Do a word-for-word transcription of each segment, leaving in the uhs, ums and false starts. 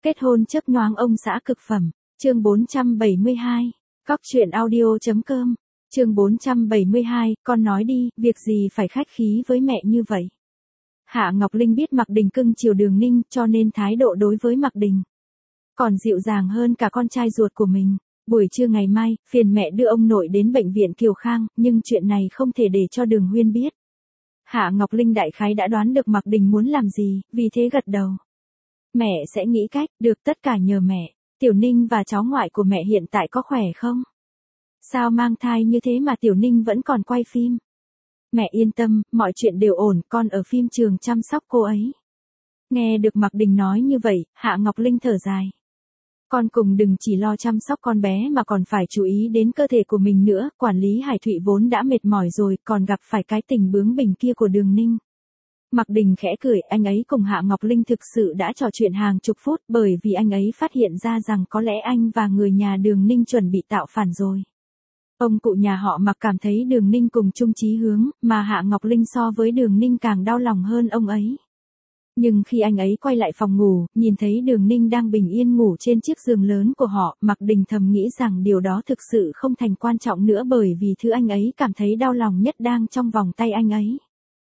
Kết hôn chớp nhoáng ông xã cực phẩm. Chương bốn trăm bảy mươi hai. Cóc truyện audio.com. Chương bốn trăm bảy mươi hai, con nói đi, việc gì phải khách khí với mẹ như vậy. Hạ Ngọc Linh biết Mạc Đình cưng chiều Đường Ninh, cho nên thái độ đối với Mạc Đình còn dịu dàng hơn cả con trai ruột của mình. Buổi trưa ngày mai, phiền mẹ đưa ông nội đến bệnh viện Kiều Khang, nhưng chuyện này không thể để cho Đường Huyên biết. Hạ Ngọc Linh đại khái đã đoán được Mạc Đình muốn làm gì, vì thế gật đầu. Mẹ sẽ nghĩ cách, được, tất cả nhờ mẹ. Tiểu Ninh và cháu ngoại của mẹ hiện tại có khỏe không? Sao mang thai như thế mà Tiểu Ninh vẫn còn quay phim? Mẹ yên tâm, mọi chuyện đều ổn, con ở phim trường chăm sóc cô ấy. Nghe được Mạc Đình nói như vậy, Hạ Ngọc Linh thở dài. Con cùng đừng chỉ lo chăm sóc con bé mà còn phải chú ý đến cơ thể của mình nữa, quản lý Hải Thụy vốn đã mệt mỏi rồi, còn gặp phải cái tình bướng bỉnh kia của Đường Ninh. Mạc Đình khẽ cười, anh ấy cùng Hạ Ngọc Linh thực sự đã trò chuyện hàng chục phút, bởi vì anh ấy phát hiện ra rằng có lẽ anh và người nhà Đường Ninh chuẩn bị tạo phản rồi. Ông cụ nhà họ Mạc cảm thấy Đường Ninh cùng chung chí hướng, mà Hạ Ngọc Linh so với Đường Ninh càng đau lòng hơn ông ấy. Nhưng khi anh ấy quay lại phòng ngủ, nhìn thấy Đường Ninh đang bình yên ngủ trên chiếc giường lớn của họ, Mạc Đình thầm nghĩ rằng điều đó thực sự không thành quan trọng nữa, bởi vì thứ anh ấy cảm thấy đau lòng nhất đang trong vòng tay anh ấy.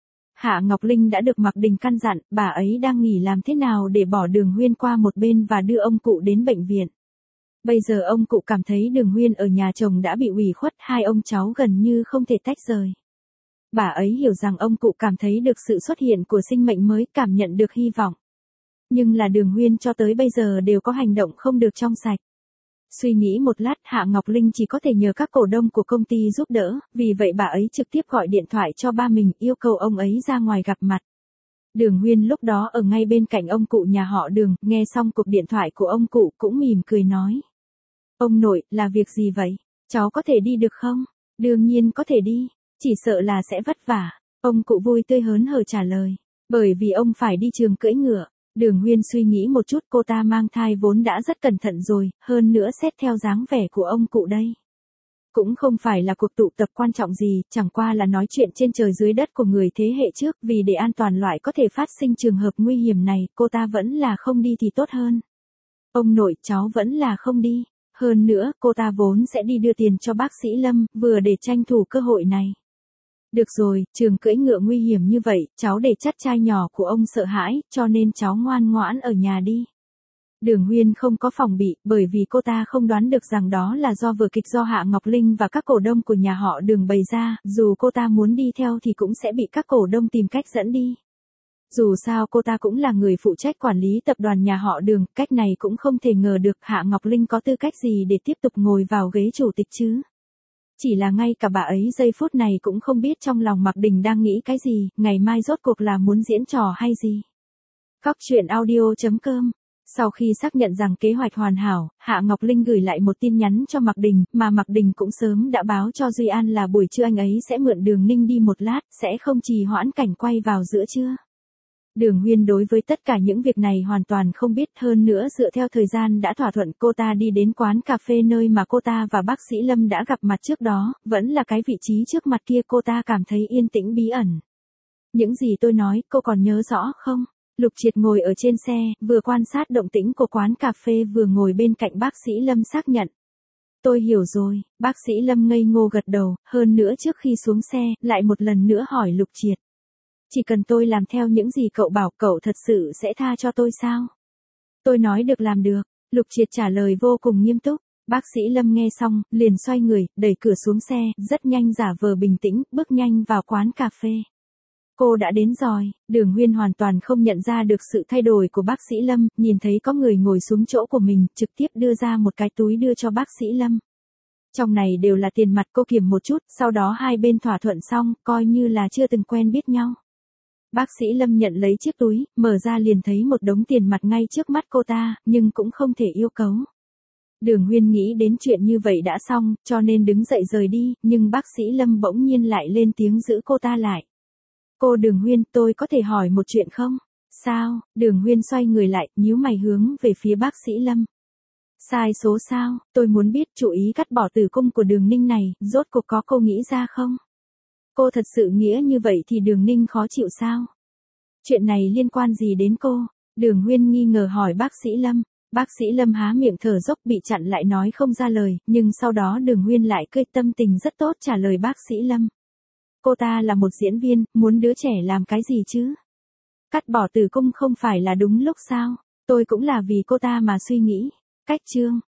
Hạ Ngọc Linh đã được Mạc Đình căn dặn, bà ấy đang nghỉ làm thế nào để bỏ Đường Huyên qua một bên và đưa ông cụ đến bệnh viện. Bây giờ ông cụ cảm thấy Đường Huyên ở nhà chồng đã bị ủy khuất, hai ông cháu gần như không thể tách rời. Bà ấy hiểu rằng ông cụ cảm thấy được sự xuất hiện của sinh mệnh mới, cảm nhận được hy vọng. Nhưng là Đường Huyên cho tới bây giờ đều có hành động không được trong sạch. Suy nghĩ một lát, Hạ Ngọc Linh chỉ có thể nhờ các cổ đông của công ty giúp đỡ, vì vậy bà ấy trực tiếp gọi điện thoại cho ba mình, yêu cầu ông ấy ra ngoài gặp mặt. Đường Huyên lúc đó ở ngay bên cạnh ông cụ nhà họ Đường, nghe xong cuộc điện thoại của ông cụ cũng mỉm cười nói. Ông nội, là việc gì vậy? Cháu có thể đi được không? Đương nhiên có thể đi, chỉ sợ là sẽ vất vả. Ông cụ vui tươi hớn hở trả lời, bởi vì ông phải đi trường cưỡi ngựa. Đường Huyên suy nghĩ một chút, cô ta mang thai vốn đã rất cẩn thận rồi, hơn nữa xét theo dáng vẻ của ông cụ đây. Cũng không phải là cuộc tụ tập quan trọng gì, chẳng qua là nói chuyện trên trời dưới đất của người thế hệ trước, vì để an toàn loại có thể phát sinh trường hợp nguy hiểm này, cô ta vẫn là không đi thì tốt hơn. Ông nội, cháu vẫn là không đi. Hơn nữa, cô ta vốn sẽ đi đưa tiền cho bác sĩ Lâm, vừa để tranh thủ cơ hội này. Được rồi, trường cưỡi ngựa nguy hiểm như vậy, cháu để chắc trai nhỏ của ông sợ hãi, cho nên cháu ngoan ngoãn ở nhà đi. Đường Huyên không có phòng bị, bởi vì cô ta không đoán được rằng đó là do vở kịch do Hạ Ngọc Linh và các cổ đông của nhà họ Đường bày ra, dù cô ta muốn đi theo thì cũng sẽ bị các cổ đông tìm cách dẫn đi. Dù sao cô ta cũng là người phụ trách quản lý tập đoàn nhà họ Đường, cách này cũng không thể ngờ được Hạ Ngọc Linh có tư cách gì để tiếp tục ngồi vào ghế chủ tịch chứ. Chỉ là ngay cả bà ấy giây phút này cũng không biết trong lòng Mạc Đình đang nghĩ cái gì, ngày mai rốt cuộc là muốn diễn trò hay gì. Cóc truyện audio.com. Sau khi xác nhận rằng kế hoạch hoàn hảo, Hạ Ngọc Linh gửi lại một tin nhắn cho Mạc Đình, mà Mạc Đình cũng sớm đã báo cho Duy An là buổi trưa anh ấy sẽ mượn Đường Ninh đi một lát, sẽ không trì hoãn cảnh quay vào giữa trưa. Đường Huyên đối với tất cả những việc này hoàn toàn không biết, hơn nữa dựa theo thời gian đã thỏa thuận, cô ta đi đến quán cà phê nơi mà cô ta và bác sĩ Lâm đã gặp mặt trước đó, vẫn là cái vị trí trước mặt kia, cô ta cảm thấy yên tĩnh bí ẩn. Những gì tôi nói, cô còn nhớ rõ không? Lục Triệt ngồi ở trên xe, vừa quan sát động tĩnh của quán cà phê vừa ngồi bên cạnh bác sĩ Lâm xác nhận. Tôi hiểu rồi, bác sĩ Lâm ngây ngô gật đầu, hơn nữa trước khi xuống xe, lại một lần nữa hỏi Lục Triệt. Chỉ cần tôi làm theo những gì cậu bảo, cậu thật sự sẽ tha cho tôi sao? Tôi nói được làm được, Lục Triệt trả lời vô cùng nghiêm túc. Bác sĩ Lâm nghe xong, liền xoay người, đẩy cửa xuống xe, rất nhanh giả vờ bình tĩnh, bước nhanh vào quán cà phê. Cô đã đến rồi. Đường Huyên hoàn toàn không nhận ra được sự thay đổi của bác sĩ Lâm, nhìn thấy có người ngồi xuống chỗ của mình, trực tiếp đưa ra một cái túi đưa cho bác sĩ Lâm. Trong này đều là tiền mặt, cô kiểm một chút, sau đó hai bên thỏa thuận xong, coi như là chưa từng quen biết nhau. Bác sĩ Lâm nhận lấy chiếc túi, mở ra liền thấy một đống tiền mặt ngay trước mắt cô ta, nhưng cũng không thể yêu cầu. Đường Huyên nghĩ đến chuyện như vậy đã xong, cho nên đứng dậy rời đi, nhưng bác sĩ Lâm bỗng nhiên lại lên tiếng giữ cô ta lại. Cô Đường Huyên, tôi có thể hỏi một chuyện không? Sao? Đường Huyên xoay người lại, nhíu mày hướng về phía bác sĩ Lâm. Sai số sao? Tôi muốn biết chủ ý cắt bỏ tử cung của Đường Ninh này, rốt cuộc có cô nghĩ ra không? Cô thật sự nghĩa như vậy thì Đường Ninh khó chịu sao? Chuyện này liên quan gì đến cô? Đường Huyên nghi ngờ hỏi bác sĩ Lâm. Bác sĩ Lâm há miệng thở dốc bị chặn lại nói không ra lời, nhưng sau đó Đường Huyên lại cười tâm tình rất tốt trả lời bác sĩ Lâm. Cô ta là một diễn viên, muốn đứa trẻ làm cái gì chứ? Cắt bỏ tử cung không phải là đúng lúc sao? Tôi cũng là vì cô ta mà suy nghĩ. Cách chương.